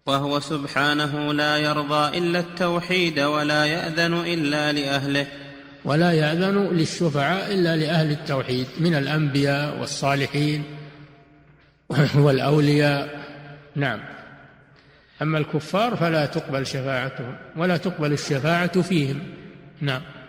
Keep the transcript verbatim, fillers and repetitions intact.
وهو سبحانه لا يرضى إلا التوحيد ولا يأذن إلا لأهله، ولا يأذن للشفعاء إلا لأهل التوحيد من الأنبياء والصالحين والأولياء. نعم. أما الكفار فلا تقبل شفاعتهم ولا تقبل الشفاعة فيهم. نعم.